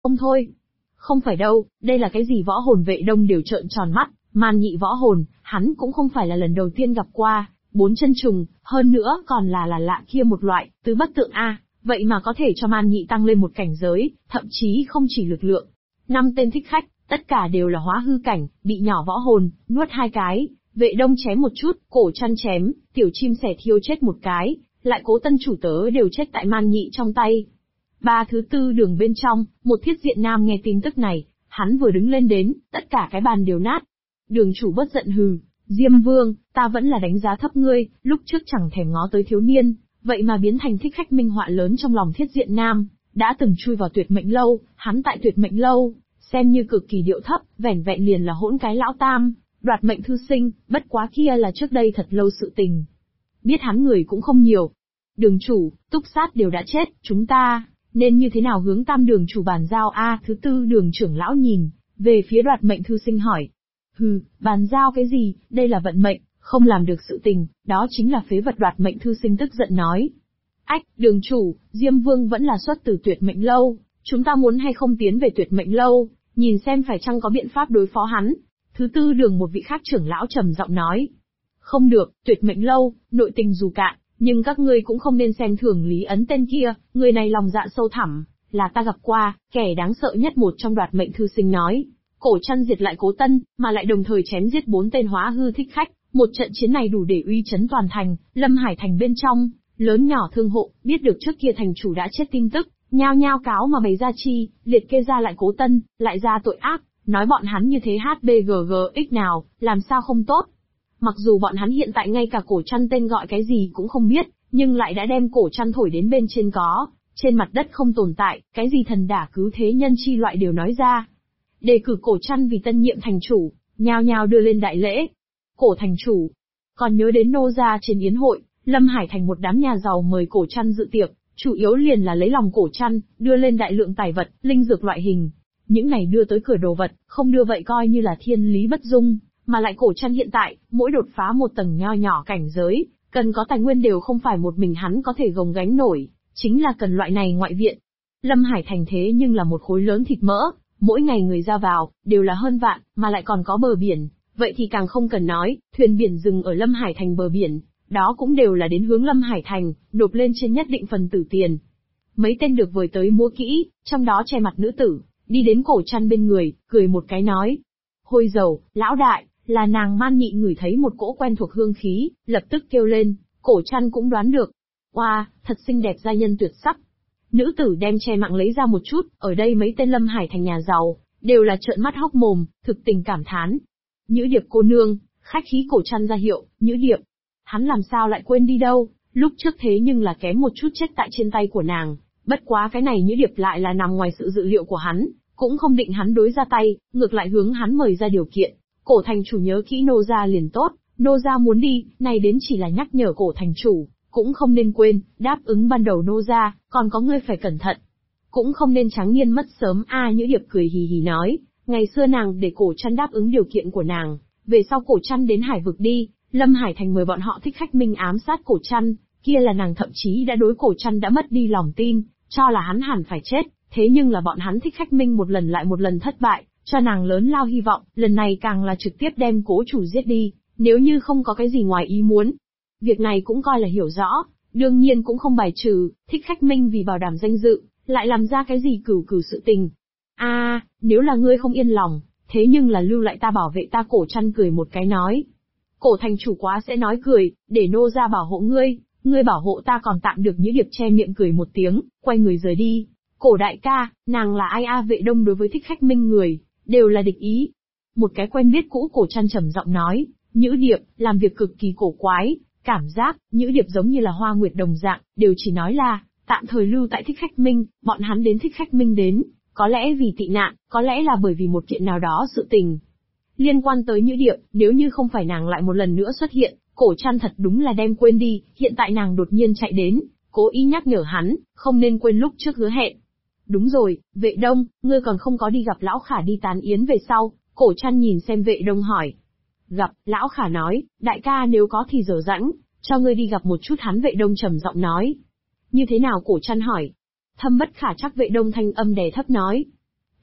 không thôi. Không phải đâu, đây là cái gì? Võ hồn Vệ Đông đều trợn tròn mắt, Man Nhị võ hồn, hắn cũng không phải là lần đầu tiên gặp qua, 4 chân trùng, hơn nữa còn là lạ kia một loại, tứ bất tượng a, vậy mà có thể cho Man Nhị tăng lên một cảnh giới, thậm chí không chỉ lực lượng. 5 tên thích khách, tất cả đều là hóa hư cảnh, bị nhỏ võ hồn, nuốt 2 cái, Vệ Đông chém một chút, cổ chăn chém, tiểu chim sẻ thiêu chết một cái, lại Cố Tân chủ tớ đều chết tại Man Nhị trong tay. Thứ tư đường bên trong, một thiết diện nam nghe tin tức này, hắn vừa đứng lên đến, tất cả cái bàn đều nát. Đường chủ bất giận hừ, Diêm Vương, ta vẫn là đánh giá thấp ngươi, lúc trước chẳng thèm ngó tới thiếu niên, vậy mà biến thành thích khách minh họa lớn trong lòng thiết diện nam, đã từng chui vào tuyệt mệnh lâu, hắn tại tuyệt mệnh lâu, xem như cực kỳ điệu thấp, vẻn vẹn liền là hỗn cái lão tam, đoạt mệnh thư sinh, bất quá kia là trước đây thật lâu sự tình. Biết hắn người cũng không nhiều. Đường chủ, túc sát đều đã chết, chúng ta nên như thế nào hướng tam đường chủ bàn giao a? Thứ tư đường trưởng lão nhìn về phía đoạt mệnh thư sinh hỏi. Bàn giao cái gì, đây là vận mệnh, không làm được sự tình, đó chính là phế vật. Đoạt mệnh thư sinh tức giận nói. Ách, đường chủ, Diêm Vương vẫn là xuất từ tuyệt mệnh lâu, chúng ta muốn hay không tiến về tuyệt mệnh lâu, nhìn xem phải chăng có biện pháp đối phó hắn. Thứ tư đường một vị khác trưởng lão trầm giọng nói. Không được, tuyệt mệnh lâu, nội tình dù cạn, nhưng các ngươi cũng không nên xem thường Lý Ấn tên kia, người này lòng dạ sâu thẳm, là ta gặp qua, kẻ đáng sợ nhất. Một trong đoạt mệnh thư sinh nói. Cổ chăn diệt lại Cố Tân, mà lại đồng thời chém giết 4 tên hóa hư thích khách, một trận chiến này đủ để uy chấn toàn thành. Lâm Hải thành bên trong, lớn nhỏ thương hộ, biết được trước kia thành chủ đã chết tin tức, nhao nhao cáo mà bày ra chi, liệt kê ra lại Cố Tân, lại ra tội ác, nói bọn hắn như thế HBGGX nào, làm sao không tốt. Mặc dù bọn hắn hiện tại ngay cả cổ chăn tên gọi cái gì cũng không biết, nhưng lại đã đem cổ chăn thổi đến bên trên có, trên mặt đất không tồn tại, cái gì thần đả cứu thế nhân chi loại đều nói ra. Đề cử cổ chăn vì tân nhiệm thành chủ, nhao nhao đưa lên đại lễ. Cổ thành chủ, còn nhớ đến nô gia trên yến hội, Lâm Hải thành một đám nhà giàu mời cổ chăn dự tiệc, chủ yếu liền là lấy lòng cổ chăn, đưa lên đại lượng tài vật, linh dược loại hình. Những này đưa tới cửa đồ vật, không đưa vậy coi như là thiên lý bất dung, mà lại cổ chăn hiện tại, mỗi đột phá một tầng nho nhỏ cảnh giới, cần có tài nguyên đều không phải một mình hắn có thể gồng gánh nổi, chính là cần loại này ngoại viện. Lâm Hải thành thế nhưng là một khối lớn thịt mỡ, mỗi ngày người ra vào, đều là hơn vạn, mà lại còn có bờ biển, vậy thì càng không cần nói, thuyền biển dừng ở Lâm Hải thành bờ biển, đó cũng đều là đến hướng Lâm Hải thành, nộp lên trên nhất định phần tử tiền. Mấy tên được vời tới múa kỹ, trong đó che mặt nữ tử, đi đến cổ chăn bên người, cười một cái nói. Hôi dầu, lão đại, là nàng Man Nhị ngửi thấy một cỗ quen thuộc hương khí, lập tức kêu lên, cổ chăn cũng đoán được. Oa, thật xinh đẹp giai nhân tuyệt sắc. Nữ tử đem che mạng lấy ra một chút, ở đây mấy tên Lâm Hải thành nhà giàu, đều là trợn mắt hốc mồm, thực tình cảm thán. Nhữ Điệp cô nương, khách khí cổ chăn ra hiệu, Nhữ Điệp. Hắn làm sao lại quên đi đâu, lúc trước thế nhưng là kém một chút chết tại trên tay của nàng, bất quá cái này Nhữ Điệp lại là nằm ngoài sự dự liệu của hắn, cũng không định hắn đối ra tay, ngược lại hướng hắn mời ra điều kiện. Cổ thành chủ nhớ kỹ nô gia liền tốt, nô gia muốn đi, này đến chỉ là nhắc nhở cổ thành chủ, cũng không nên quên, đáp ứng ban đầu nô gia, còn có ngươi phải cẩn thận. Cũng không nên trắng niên mất sớm Nhữ Điệp cười hì hì nói, ngày xưa nàng để cổ chăn đáp ứng điều kiện của nàng, về sau cổ chăn đến hải vực đi, Lâm Hải thành mời bọn họ thích khách minh ám sát cổ chăn, kia là nàng thậm chí đã đối cổ chăn đã mất đi lòng tin, cho là hắn hẳn phải chết, thế nhưng là bọn hắn thích khách minh một lần lại một lần thất bại, cho nàng lớn lao hy vọng, lần này càng là trực tiếp đem cố chủ giết đi, nếu như không có cái gì ngoài ý muốn. Việc này cũng coi là hiểu rõ, đương nhiên cũng không bài trừ, thích khách minh vì bảo đảm danh dự, lại làm ra cái gì cửu sự tình. Nếu là ngươi không yên lòng, thế nhưng là lưu lại ta bảo vệ ta. Cổ chăn cười một cái nói. Cổ thành chủ quá sẽ nói cười, để nô ra bảo hộ ngươi bảo hộ ta còn tạm được. Nhữ Điệp che miệng cười một tiếng, quay người rời đi. Cổ đại ca, nàng là ai Vệ Đông đối với thích khách minh người, đều là địch ý. Một cái quen biết cũ cổ chăn trầm giọng nói, Nhữ Điệp, làm việc cực kỳ cổ quái, cảm giác, Nhữ Điệp giống như là Hoa Nguyệt đồng dạng, đều chỉ nói là, tạm thời lưu tại thích khách minh, bọn hắn đến thích khách minh đến, có lẽ vì tị nạn, có lẽ là bởi vì một kiện nào đó sự tình. Liên quan tới Nhữ Điệp, nếu như không phải nàng lại một lần nữa xuất hiện, cổ chăn thật đúng là đem quên đi, hiện tại nàng đột nhiên chạy đến, cố ý nhắc nhở hắn, không nên quên lúc trước hứa hẹn. Đúng rồi, Vệ Đông, ngươi còn không có đi gặp lão Khả đi tán yến về sau. Cổ chăn nhìn xem Vệ Đông hỏi. Gặp, lão Khả nói, đại ca nếu có thì dở dãnh, cho ngươi đi gặp một chút hắn. Vệ Đông trầm giọng nói. Như thế nào? Cổ chăn hỏi. Thâm bất khả chắc. Vệ Đông thanh âm đè thấp nói. T.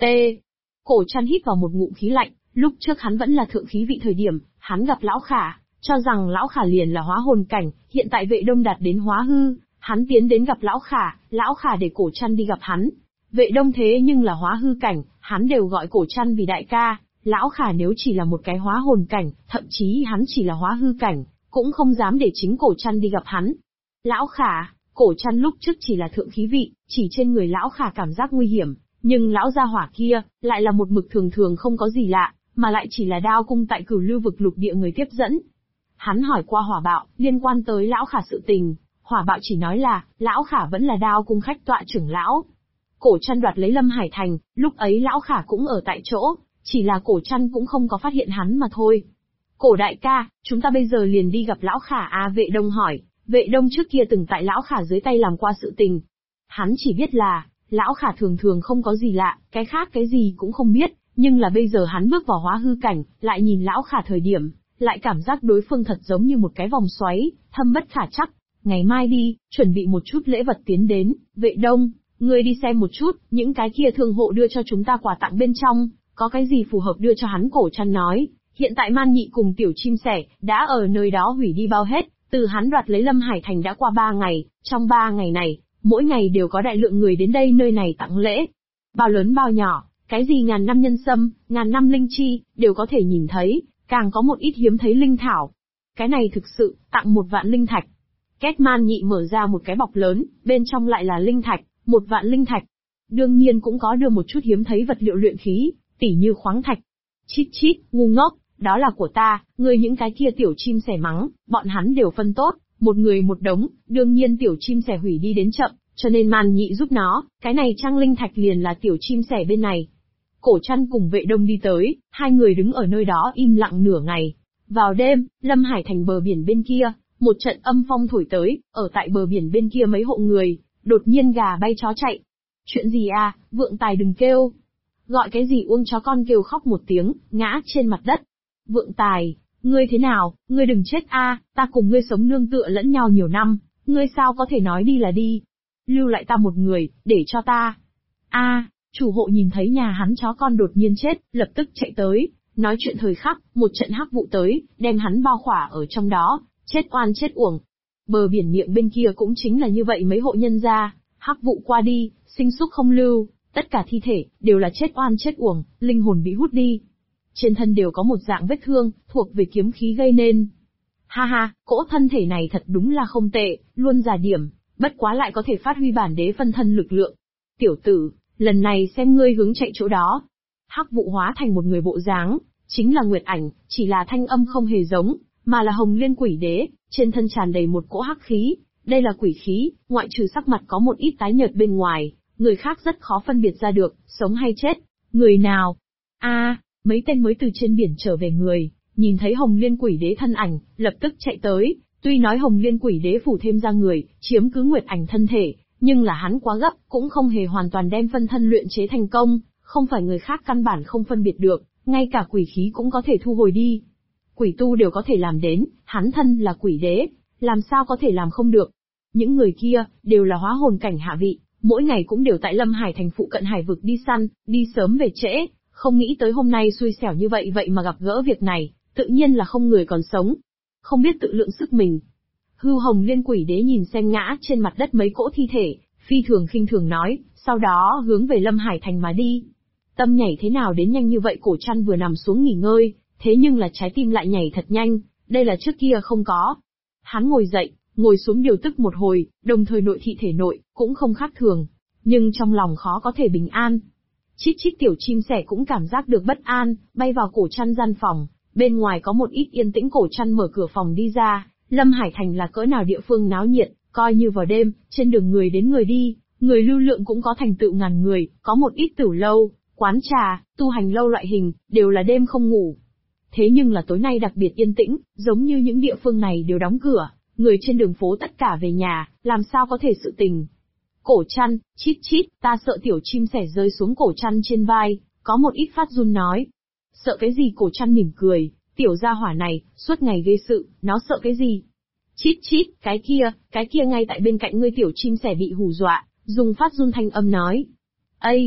Cổ Trăn hít vào một ngụm khí lạnh, lúc trước hắn vẫn là thượng khí vị thời điểm, hắn gặp Lão Khả, cho rằng Lão Khả liền là hóa hồn cảnh, hiện tại Vệ Đông đạt đến hóa hư, hắn tiến đến gặp Lão Khả để Cổ Trăn đi gặp hắn. Vệ Đông thế nhưng là hóa hư cảnh, hắn đều gọi Cổ Trăn vì đại ca, Lão Khả nếu chỉ là một cái hóa hồn cảnh, thậm chí hắn chỉ là hóa hư cảnh, cũng không dám để chính Cổ Trăn đi gặp hắn. Lão Khả, Cổ Trăn lúc trước chỉ là thượng khí vị, chỉ trên người Lão Khả cảm giác nguy hiểm, nhưng lão gia hỏa kia, lại là một mực thường thường không có gì lạ, mà lại chỉ là đao cung tại Cửu Lưu vực lục địa người tiếp dẫn. Hắn hỏi qua Hỏa Bạo, liên quan tới Lão Khả sự tình, Hỏa Bạo chỉ nói là, Lão Khả vẫn là đao cung khách tọa trưởng lão. Cổ Trăn đoạt lấy Lâm Hải Thành, lúc ấy Lão Khả cũng ở tại chỗ, chỉ là Cổ Trăn cũng không có phát hiện hắn mà thôi. Cổ đại ca, chúng ta bây giờ liền đi gặp Lão Khả à? Vệ Đông hỏi, Vệ Đông trước kia từng tại Lão Khả dưới tay làm qua sự tình. Hắn chỉ biết là, Lão Khả thường thường không có gì lạ, cái khác cái gì cũng không biết, nhưng là bây giờ hắn bước vào hóa hư cảnh, lại nhìn Lão Khả thời điểm, lại cảm giác đối phương thật giống như một cái vòng xoáy, thâm bất khả trắc. Ngày mai đi, chuẩn bị một chút lễ vật tiến đến. Vệ Đông, ngươi đi xem một chút, những cái kia thương hộ đưa cho chúng ta quà tặng bên trong, có cái gì phù hợp đưa cho hắn. Cổ Trăn nói, hiện tại Man Nhị cùng Tiểu Chim Sẻ, đã ở nơi đó hủy đi bao hết, từ hắn đoạt lấy Lâm Hải Thành đã qua 3 ngày, trong 3 ngày này, mỗi ngày đều có đại lượng người đến đây nơi này tặng lễ. Bao lớn bao nhỏ, cái gì ngàn năm nhân sâm, ngàn năm linh chi, đều có thể nhìn thấy, càng có một ít hiếm thấy linh thảo. Cái này thực sự, tặng 1 vạn linh thạch. Két Man Nhị mở ra một cái bọc lớn, bên trong lại là linh thạch, 1 vạn linh thạch. Đương nhiên cũng có đưa một chút hiếm thấy vật liệu luyện khí, tỉ như khoáng thạch. Chít chít, ngu ngốc, đó là của ta, ngươi những cái kia Tiểu Chim Sẻ mắng, bọn hắn đều phân tốt, một người một đống, đương nhiên Tiểu Chim Sẻ hủy đi đến chậm, cho nên Man Nhị giúp nó, cái này trang linh thạch liền là Tiểu Chim Sẻ bên này. Cổ Trăn cùng Vệ Đông đi tới, hai người đứng ở nơi đó im lặng nửa ngày. Vào đêm, Lâm Hải Thành bờ biển bên kia, một trận âm phong thổi tới, ở tại bờ biển bên kia mấy hộ người, đột nhiên gà bay chó chạy. Chuyện gì à, Vượng Tài đừng kêu. Gọi cái gì uông chó con kêu khóc một tiếng, ngã trên mặt đất. Vượng Tài, ngươi thế nào, ngươi đừng chết a, ta cùng ngươi sống nương tựa lẫn nhau nhiều năm, ngươi sao có thể nói đi là đi. Lưu lại ta một người, để cho ta. A, chủ hộ nhìn thấy nhà hắn chó con đột nhiên chết, lập tức chạy tới, nói chuyện thời khắc, một trận hắc vụ tới, đem hắn bao khỏa ở trong đó, chết oan chết uổng. Bờ biển miệng bên kia cũng chính là như vậy mấy hộ nhân gia, hắc vụ qua đi, sinh xúc không lưu, tất cả thi thể, đều là chết oan chết uổng, linh hồn bị hút đi. Trên thân đều có một dạng vết thương, thuộc về kiếm khí gây nên. Ha ha, cỗ thân thể này thật đúng là không tệ, luôn giả điểm, bất quá lại có thể phát huy bản đế phân thân lực lượng. Tiểu tử, lần này xem ngươi hướng chạy chỗ đó. Hắc vụ hóa thành một người bộ dáng, chính là Nguyệt Ảnh, chỉ là thanh âm không hề giống, mà là Hồng Liên Quỷ Đế, trên thân tràn đầy một cỗ hắc khí. Đây là quỷ khí, ngoại trừ sắc mặt có một ít tái nhợt bên ngoài, người khác rất khó phân biệt ra được, sống hay chết. Người nào? A, mấy tên mới từ trên biển trở về người, nhìn thấy Hồng Liên Quỷ Đế thân ảnh, lập tức chạy tới. Tuy nói Hồng Liên Quỷ Đế phủ thêm ra người, chiếm cứ Nguyệt Ảnh thân thể, nhưng là hắn quá gấp, cũng không hề hoàn toàn đem phân thân luyện chế thành công, không phải người khác căn bản không phân biệt được, ngay cả quỷ khí cũng có thể thu hồi đi. Quỷ tu đều có thể làm đến, hắn thân là quỷ đế, làm sao có thể làm không được. Những người kia, đều là hóa hồn cảnh hạ vị, mỗi ngày cũng đều tại Lâm Hải Thành phụ cận hải vực đi săn, đi sớm về trễ, không nghĩ tới hôm nay xui xẻo như vậy vậy mà gặp gỡ việc này, tự nhiên là không người còn sống. Không biết tự lượng sức mình. Hưu Hồng Liên Quỷ Đế nhìn xem ngã trên mặt đất mấy cỗ thi thể, phi thường khinh thường nói, sau đó hướng về Lâm Hải Thành mà đi. Tâm nhảy thế nào đến nhanh như vậy? Cổ Trăn vừa nằm xuống nghỉ ngơi, thế nhưng là trái tim lại nhảy thật nhanh, đây là trước kia không có. Hắn ngồi dậy, ngồi xuống điều tức một hồi, đồng thời nội thị thể nội, cũng không khác thường, nhưng trong lòng khó có thể bình an. Chít chít Tiểu Chim Sẻ cũng cảm giác được bất an, bay vào Cổ Trăn gian phòng, bên ngoài có một ít yên tĩnh. Cổ Trăn mở cửa phòng đi ra, Lâm Hải Thành là cỡ nào địa phương náo nhiệt, coi như vào đêm, trên đường người đến người đi, người lưu lượng cũng có thành tựu ngàn người, có một ít tửu lâu, quán trà, tu hành lâu loại hình, đều là đêm không ngủ. Thế nhưng là tối nay đặc biệt yên tĩnh, giống như những địa phương này đều đóng cửa, người trên đường phố tất cả về nhà, làm sao có thể sự tình. Cổ Trăn, chít chít, ta sợ. Tiểu Chim Sẻ rơi xuống Cổ Trăn trên vai, có một ít phát run nói. Sợ cái gì? Cổ Trăn mỉm cười, tiểu gia hỏa này, suốt ngày gây sự, nó sợ cái gì? Chít chít, cái kia ngay tại bên cạnh ngươi. Tiểu Chim Sẻ bị hù dọa, dùng phát run thanh âm nói. Ây!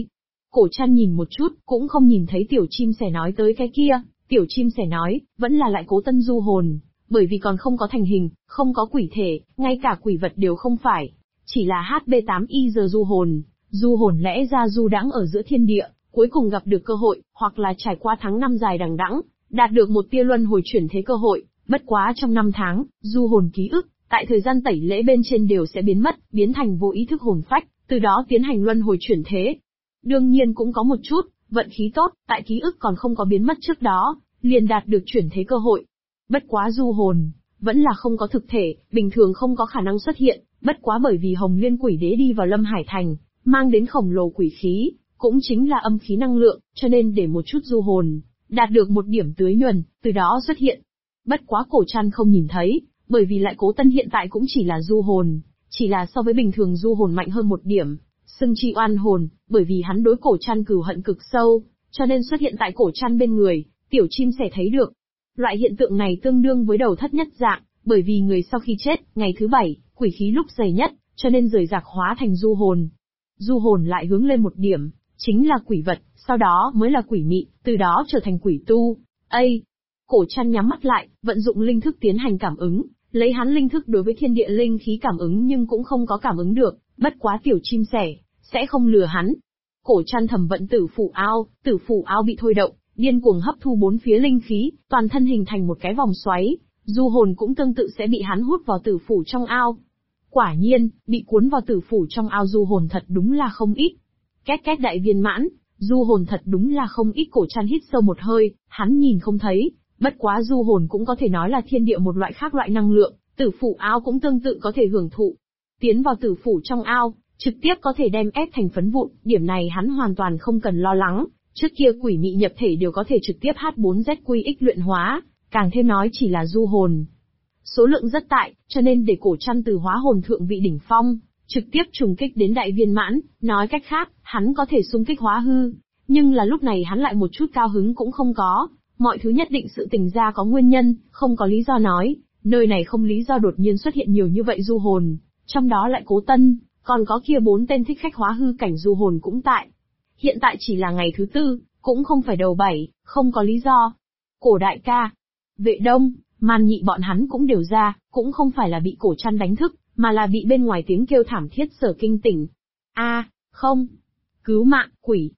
Cổ Trăn nhìn một chút, cũng không nhìn thấy tiểu chim sẻ nói tới cái kia. Tiểu chim sẻ nói, vẫn là lại Cố Tân du hồn, bởi vì còn không có thành hình, không có quỷ thể, ngay cả quỷ vật đều không phải. Chỉ là HB8Y giờ du hồn lẽ ra du đãng ở giữa thiên địa, cuối cùng gặp được cơ hội, hoặc là trải qua tháng năm dài đằng đẵng, đạt được một tia luân hồi chuyển thế cơ hội, bất quá trong 5 tháng, du hồn ký ức, tại thời gian tẩy lễ bên trên đều sẽ biến mất, biến thành vô ý thức hồn phách, từ đó tiến hành luân hồi chuyển thế. Đương nhiên cũng có một chút, vận khí tốt, tại ký ức còn không có biến mất trước đó, liền đạt được chuyển thế cơ hội. Bất quá du hồn, vẫn là không có thực thể, bình thường không có khả năng xuất hiện, bất quá bởi vì Hồng Liên Quỷ Đế đi vào Lâm Hải Thành, mang đến khổng lồ quỷ khí, cũng chính là âm khí năng lượng, cho nên để một chút du hồn, đạt được một điểm tưới nhuần, từ đó xuất hiện. Bất quá Cổ Trăn không nhìn thấy, bởi vì lại Cố Tân hiện tại cũng chỉ là du hồn, chỉ là so với bình thường du hồn mạnh hơn một điểm, xưng chi oan hồn, bởi vì hắn đối Cổ Trăn cừu hận cực sâu, cho nên xuất hiện tại Cổ Trăn bên người, tiểu chim sẻ thấy được. Loại hiện tượng này tương đương với đầu thất nhất dạng, bởi vì người sau khi chết, ngày thứ 7, quỷ khí lúc dày nhất, cho nên rời rạc hóa thành du hồn. Du hồn lại hướng lên một điểm, chính là quỷ vật, sau đó mới là quỷ mị, từ đó trở thành quỷ tu. Cổ Trăn nhắm mắt lại, vận dụng linh thức tiến hành cảm ứng, lấy hắn linh thức đối với thiên địa linh khí cảm ứng nhưng cũng không có cảm ứng được, bất quá tiểu chim sẻ, sẽ không lừa hắn. Cổ Trăn thầm vận tử phủ ao bị thôi động, điên cuồng hấp thu bốn phía linh khí, toàn thân hình thành một cái vòng xoáy, du hồn cũng tương tự sẽ bị hắn hút vào tử phủ trong ao. Quả nhiên, bị cuốn vào tử phủ trong ao du hồn thật đúng là không ít. Két két đại viên mãn, du hồn thật đúng là không ít. Cổ Trăn hít sâu một hơi, hắn nhìn không thấy, bất quá du hồn cũng có thể nói là thiên địa một loại khác loại năng lượng, tử phủ ao cũng tương tự có thể hưởng thụ. Tiến vào tử phủ trong ao, trực tiếp có thể đem ép thành phấn vụn, điểm này hắn hoàn toàn không cần lo lắng. Trước kia quỷ mị nhập thể đều có thể trực tiếp H4ZQX luyện hóa, càng thêm nói chỉ là du hồn. Số lượng rất tại, cho nên để Cổ Trăn từ hóa hồn thượng vị đỉnh phong, trực tiếp trùng kích đến đại viên mãn, nói cách khác, hắn có thể xung kích hóa hư. Nhưng là lúc này hắn lại một chút cao hứng cũng không có, mọi thứ nhất định sự tình ra có nguyên nhân, không có lý do nói, nơi này không lý do đột nhiên xuất hiện nhiều như vậy du hồn, trong đó lại Cố Tân, còn có kia 4 tên thích khách hóa hư cảnh du hồn cũng tại. Hiện tại chỉ là ngày thứ 4, cũng không phải đầu 7, không có lý do. Cổ đại ca, Vệ Đông, Man Nhị bọn hắn cũng đều ra, cũng không phải là bị Cổ Trăn đánh thức, mà là bị bên ngoài tiếng kêu thảm thiết sở kinh tỉnh. Không, cứu mạng, quỷ.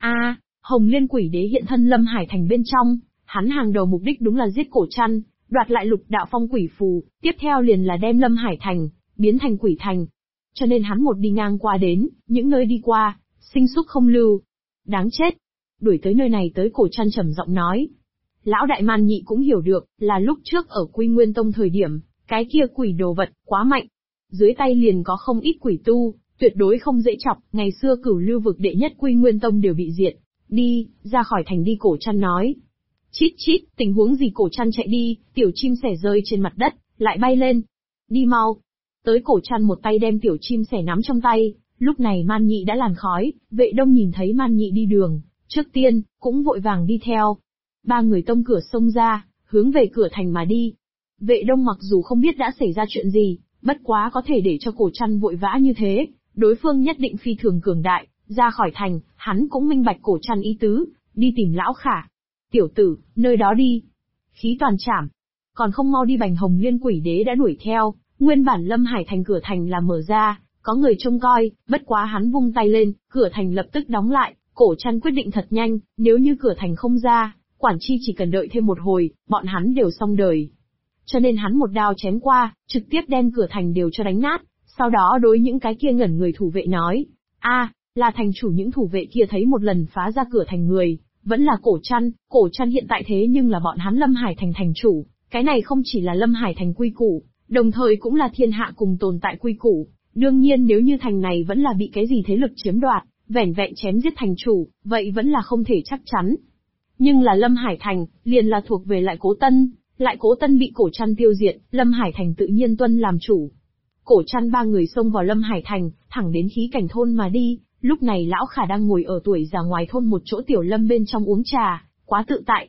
Hồng Liên Quỷ Đế hiện thân Lâm Hải Thành bên trong, hắn hàng đầu mục đích đúng là giết Cổ Trăn, đoạt lại Lục Đạo Phong Quỷ Phù, tiếp theo liền là đem Lâm Hải Thành biến thành quỷ thành. Cho nên hắn một đi ngang qua đến, những nơi đi qua, sinh xúc không lưu. Đáng chết. Đuổi tới nơi này tới, Cổ Trăn trầm giọng nói. Lão đại Man Nhị cũng hiểu được, là lúc trước ở Quy Nguyên Tông thời điểm, cái kia quỷ đồ vật, quá mạnh. Dưới tay liền có không ít quỷ tu, tuyệt đối không dễ chọc, ngày xưa Cửu Lưu vực đệ nhất Quy Nguyên Tông đều bị diệt. Đi, ra khỏi thành đi, Cổ Trăn nói. Chít chít, tình huống gì? Cổ Trăn chạy đi, tiểu chim sẻ rơi trên mặt đất, lại bay lên. Đi mau. Tới, Cổ Trăn một tay đem tiểu chim sẻ nắm trong tay, lúc này Man Nhị đã làn khói, Vệ Đông nhìn thấy Man Nhị đi đường, trước tiên, cũng vội vàng đi theo. 3 người tông cửa xông ra, hướng về cửa thành mà đi. Vệ Đông mặc dù không biết đã xảy ra chuyện gì, bất quá có thể để cho Cổ Trăn vội vã như thế, đối phương nhất định phi thường cường đại, ra khỏi thành, hắn cũng minh bạch Cổ Trăn ý tứ, đi tìm Lão Khả. Tiểu tử, nơi đó đi. Khí toàn trảm. Còn không mau đi. Bành Hồng Liên Quỷ Đế đã đuổi theo, nguyên bản Lâm Hải Thành cửa thành là mở ra, có người trông coi, bất quá hắn vung tay lên, cửa thành lập tức đóng lại. Cổ Trăn quyết định thật nhanh, nếu như cửa thành không ra, quản chi chỉ cần đợi thêm một hồi, bọn hắn đều xong đời. Cho nên hắn một đao chém qua, trực tiếp đem cửa thành đều cho đánh nát, sau đó đối những cái kia ngẩn người thủ vệ nói, là thành chủ. Những thủ vệ kia thấy một lần phá ra cửa thành người, vẫn là Cổ Trăn hiện tại thế nhưng là bọn hắn Lâm Hải Thành thành chủ, cái này không chỉ là Lâm Hải Thành quy củ, đồng thời cũng là thiên hạ cùng tồn tại quy củ. Đương nhiên nếu như thành này vẫn là bị cái gì thế lực chiếm đoạt, vẻn vẹn chém giết thành chủ, vậy vẫn là không thể chắc chắn. Nhưng là Lâm Hải Thành, liền là thuộc về lại Cố Tân bị Cổ Trăn tiêu diệt, Lâm Hải Thành tự nhiên tuân làm chủ. Cổ Trăn 3 người xông vào Lâm Hải Thành, thẳng đến khí cảnh thôn mà đi, lúc này Lão Khả đang ngồi ở tuổi già ngoài thôn một chỗ tiểu lâm bên trong uống trà, quá tự tại.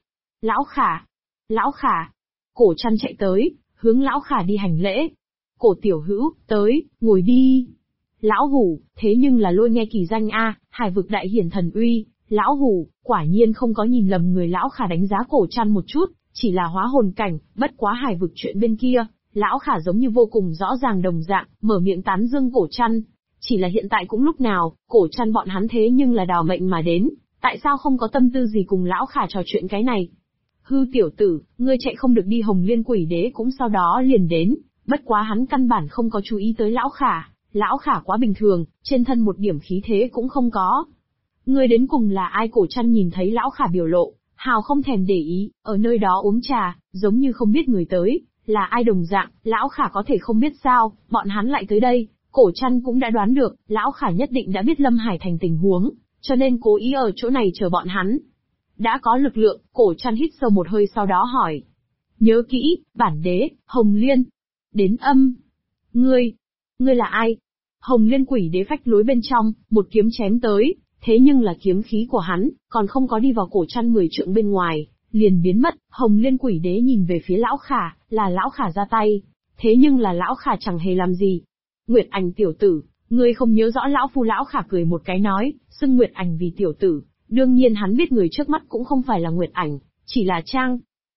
Lão Khả. Cổ Trăn chạy tới, hướng Lão Khả đi hành lễ. Cổ tiểu hữu, tới, ngồi đi. Lão hủ, thế nhưng là Lôi nghe kỳ danh a, Hải vực đại hiển thần uy, lão hủ, quả nhiên không có nhìn lầm người. Lão Khả đánh giá Cổ Trăn một chút, chỉ là hóa hồn cảnh, bất quá Hải vực chuyện bên kia, Lão Khả giống như vô cùng rõ ràng đồng dạng, mở miệng tán dương Cổ Trăn. Chỉ là hiện tại cũng lúc nào, Cổ Trăn bọn hắn thế nhưng là đào mệnh mà đến, tại sao không có tâm tư gì cùng Lão Khả trò chuyện cái này? Hư tiểu tử, ngươi chạy không được đi. Hồng Liên Quỷ Đế cũng sau đó liền đến, bất quá hắn căn bản không có chú ý tới Lão Khả. Lão Khả quá bình thường, trên thân một điểm khí thế cũng không có. Ngươi đến cùng là ai? Cổ Trăn nhìn thấy Lão Khả biểu lộ, hào không thèm để ý, ở nơi đó uống trà, giống như không biết người tới là ai đồng dạng. Lão Khả có thể không biết sao, bọn hắn lại tới đây. Cổ Trăn cũng đã đoán được, Lão Khả nhất định đã biết Lâm Hải Thành tình huống, cho nên cố ý ở chỗ này chờ bọn hắn. Đã có lực lượng, Cổ Trăn hít sâu một hơi sau đó hỏi. Nhớ kỹ, bản đế, Hồng Liên. Đến âm. Ngươi là ai? Hồng Liên Quỷ Đế phách lối bên trong, một kiếm chém tới, thế nhưng là kiếm khí của hắn, còn không có đi vào Cổ Trăn 10 trượng bên ngoài, liền biến mất. Hồng Liên Quỷ Đế nhìn về phía Lão Khả, là Lão Khả ra tay, thế nhưng là Lão Khả chẳng hề làm gì. Nguyệt Ảnh tiểu tử, ngươi không nhớ rõ lão phu? Lão Khả cười một cái nói, xưng Nguyệt Ảnh vì tiểu tử, đương nhiên hắn biết người trước mắt cũng không phải là Nguyệt Ảnh, chỉ là Trang.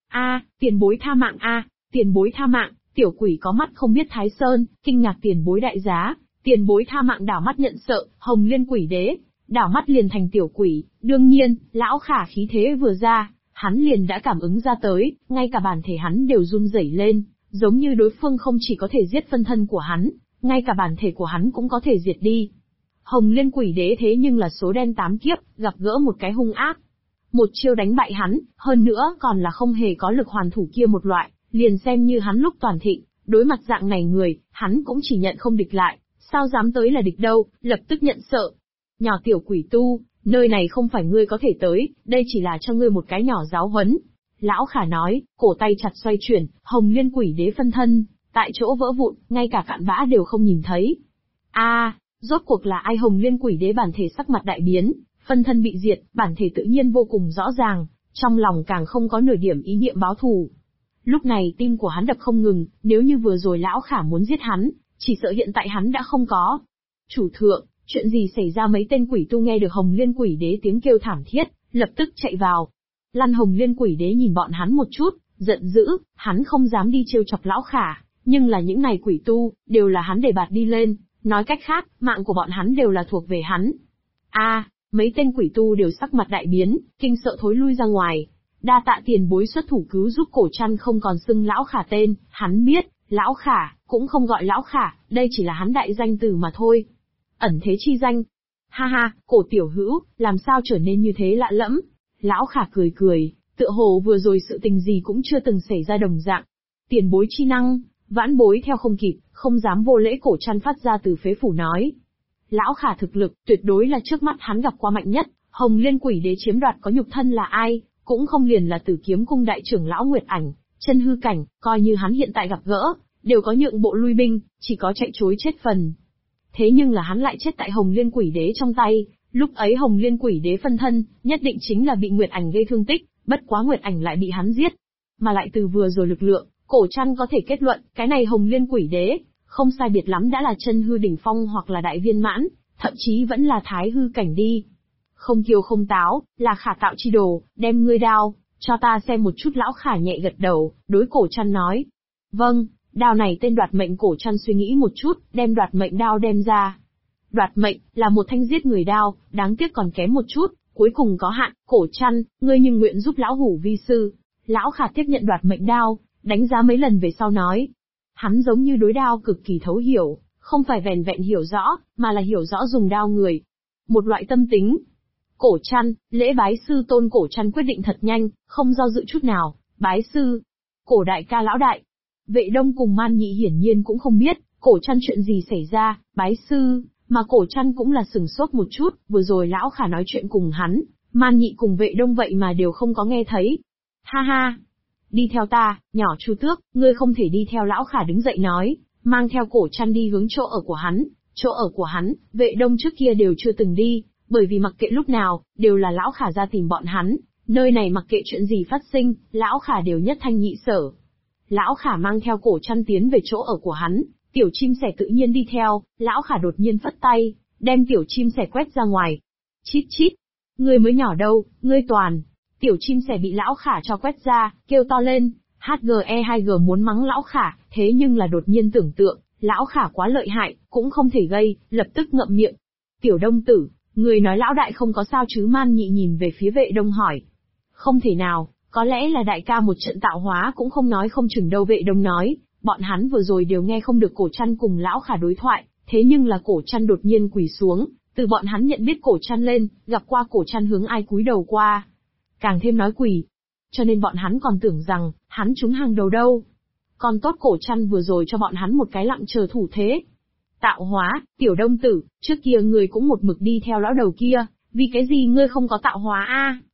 Tiền bối tha mạng tiền bối tha mạng. Tiểu quỷ có mắt không biết Thái Sơn, kinh ngạc tiền bối đại giá, tiền bối tha mạng. Đảo mắt nhận sợ, Hồng Liên Quỷ Đế, đảo mắt liền thành tiểu quỷ. Đương nhiên, Lão Khả khí thế vừa ra, hắn liền đã cảm ứng ra tới, ngay cả bản thể hắn đều run rẩy lên, giống như đối phương không chỉ có thể giết phân thân của hắn, ngay cả bản thể của hắn cũng có thể diệt đi. Hồng Liên Quỷ Đế thế nhưng là số đen 8 kiếp, gặp gỡ một cái hung ác. Một chiêu đánh bại hắn, hơn nữa còn là không hề có lực hoàn thủ kia một loại, liền xem như hắn lúc toàn thịnh, đối mặt dạng này người, hắn cũng chỉ nhận không địch lại, sao dám tới là địch đâu, lập tức nhận sợ. Nhỏ tiểu quỷ tu, nơi này không phải ngươi có thể tới, đây chỉ là cho ngươi một cái nhỏ giáo huấn. Lão Khả nói, cổ tay chặt xoay chuyển, Hồng Liên Quỷ Đế phân thân, tại chỗ vỡ vụn, ngay cả cặn bã đều không nhìn thấy. Rốt cuộc là ai? Hồng Liên Quỷ Đế bản thể sắc mặt đại biến, phân thân bị diệt, bản thể tự nhiên vô cùng rõ ràng, trong lòng càng không có nửa điểm ý niệm báo thù. Lúc này tim của hắn đập không ngừng, nếu như vừa rồi Lão Khả muốn giết hắn, chỉ sợ hiện tại hắn đã không có. Chủ thượng, chuyện gì xảy ra? Mấy tên quỷ tu nghe được Hồng Liên Quỷ Đế tiếng kêu thảm thiết, lập tức chạy vào. Lăn. Hồng Liên Quỷ Đế nhìn bọn hắn một chút, giận dữ, hắn không dám đi trêu chọc Lão Khả, nhưng là những này quỷ tu, đều là hắn để bạt đi lên, nói cách khác, mạng của bọn hắn đều là thuộc về hắn. Mấy tên quỷ tu đều sắc mặt đại biến, kinh sợ thối lui ra ngoài. Đa tạ tiền bối xuất thủ cứu giúp. Cổ Trăn không còn xưng Lão Khả tên, hắn biết, Lão Khả, cũng không gọi Lão Khả, đây chỉ là hắn đại danh từ mà thôi. Ẩn thế chi danh. Cổ tiểu hữu, làm sao trở nên như thế lạ lẫm? Lão Khả cười cười, tựa hồ vừa rồi sự tình gì cũng chưa từng xảy ra đồng dạng. Tiền bối chi năng, vãn bối theo không kịp, không dám vô lễ. Cổ Trăn phát ra từ phế phủ nói. Lão Khả thực lực, tuyệt đối là trước mắt hắn gặp qua mạnh nhất. Hồng Liên Quỷ Đế chiếm đoạt có nhục thân là ai, cũng không liền là Tử Kiếm Cung đại trưởng lão Nguyệt Ảnh, chân hư cảnh, coi như hắn hiện tại gặp gỡ, đều có nhượng bộ lui binh, chỉ có chạy trối chết phần. Thế nhưng là hắn lại chết tại Hồng Liên Quỷ Đế trong tay, lúc ấy Hồng Liên Quỷ Đế phân thân, nhất định chính là bị Nguyệt Ảnh gây thương tích, bất quá Nguyệt Ảnh lại bị hắn giết. Mà lại từ vừa rồi lực lượng, Cổ Trăn có thể kết luận, cái này Hồng Liên Quỷ Đế, không sai biệt lắm đã là chân hư đỉnh phong hoặc là đại viên mãn, thậm chí vẫn là thái hư cảnh đi. Không kiêu không táo, là Khả tạo chi đồ, đem ngươi đao, cho ta xem một chút. Lão Khả nhẹ gật đầu, đối Cổ Trăn nói. Vâng, đao này tên Đoạt Mệnh. Cổ Trăn suy nghĩ một chút, đem Đoạt Mệnh đao đem ra. Đoạt Mệnh, là một thanh giết người đao, đáng tiếc còn kém một chút, cuối cùng có hạn. Cổ Trăn, ngươi nhưng nguyện giúp lão hủ vi sư. Lão Khả tiếp nhận Đoạt Mệnh đao, đánh giá mấy lần về sau nói. Hắn giống như đối đao cực kỳ thấu hiểu, không phải vẻn vẹn hiểu rõ, mà là hiểu rõ dùng đao người. Một loại tâm tính. Cổ Trăn, lễ bái sư tôn. Cổ Trăn quyết định thật nhanh, không do dự chút nào, bái sư. Cổ đại ca lão đại. Vệ Đông cùng Man Nhị hiển nhiên cũng không biết, Cổ Trăn chuyện gì xảy ra, bái sư, mà Cổ Trăn cũng là sửng sốt một chút, vừa rồi Lão Khả nói chuyện cùng hắn, Man Nhị cùng Vệ Đông vậy mà đều không có nghe thấy. Đi theo ta, nhỏ Chu Tước, ngươi không thể đi theo. Lão Khả đứng dậy nói, mang theo Cổ Trăn đi hướng chỗ ở của hắn. Chỗ ở của hắn, Vệ Đông trước kia đều chưa từng đi, bởi vì mặc kệ lúc nào, đều là Lão Khả ra tìm bọn hắn, nơi này mặc kệ chuyện gì phát sinh, Lão Khả đều nhất thanh nhị sở. Lão Khả mang theo Cổ Trăn tiến về chỗ ở của hắn, Tiểu chim sẻ tự nhiên đi theo, lão khả đột nhiên phất tay, đem tiểu chim sẻ quét ra ngoài. Chít chít, ngươi mới nhỏ đâu, ngươi toàn. Tiểu chim sẻ bị lão khả cho quét ra, kêu to lên, HGE2G muốn mắng lão khả, thế nhưng là đột nhiên tưởng tượng, lão khả quá lợi hại, cũng không thể gây, lập tức ngậm miệng. Tiểu Đông tử, người nói lão đại không có sao chứ? Man Nhị nhìn về phía Vệ Đông hỏi. Không thể nào, có lẽ là đại ca một trận tạo hóa cũng không nói không chừng đâu. Vệ Đông nói, bọn hắn vừa rồi đều nghe không được Cổ Trăn cùng lão khả đối thoại, thế nhưng là Cổ Trăn đột nhiên quỳ xuống, từ bọn hắn nhận biết Cổ Trăn lên, gặp qua Cổ Trăn hướng ai cúi đầu qua. Càng thêm nói quỳ. Cho nên bọn hắn còn tưởng rằng, hắn trúng hàng đầu đâu. Còn tốt Cổ Trăn vừa rồi cho bọn hắn một cái lặng chờ thủ thế. Tạo hóa, Tiểu Đông tử, trước kia ngươi cũng một mực đi theo lão đầu kia, vì cái gì ngươi không có tạo hóa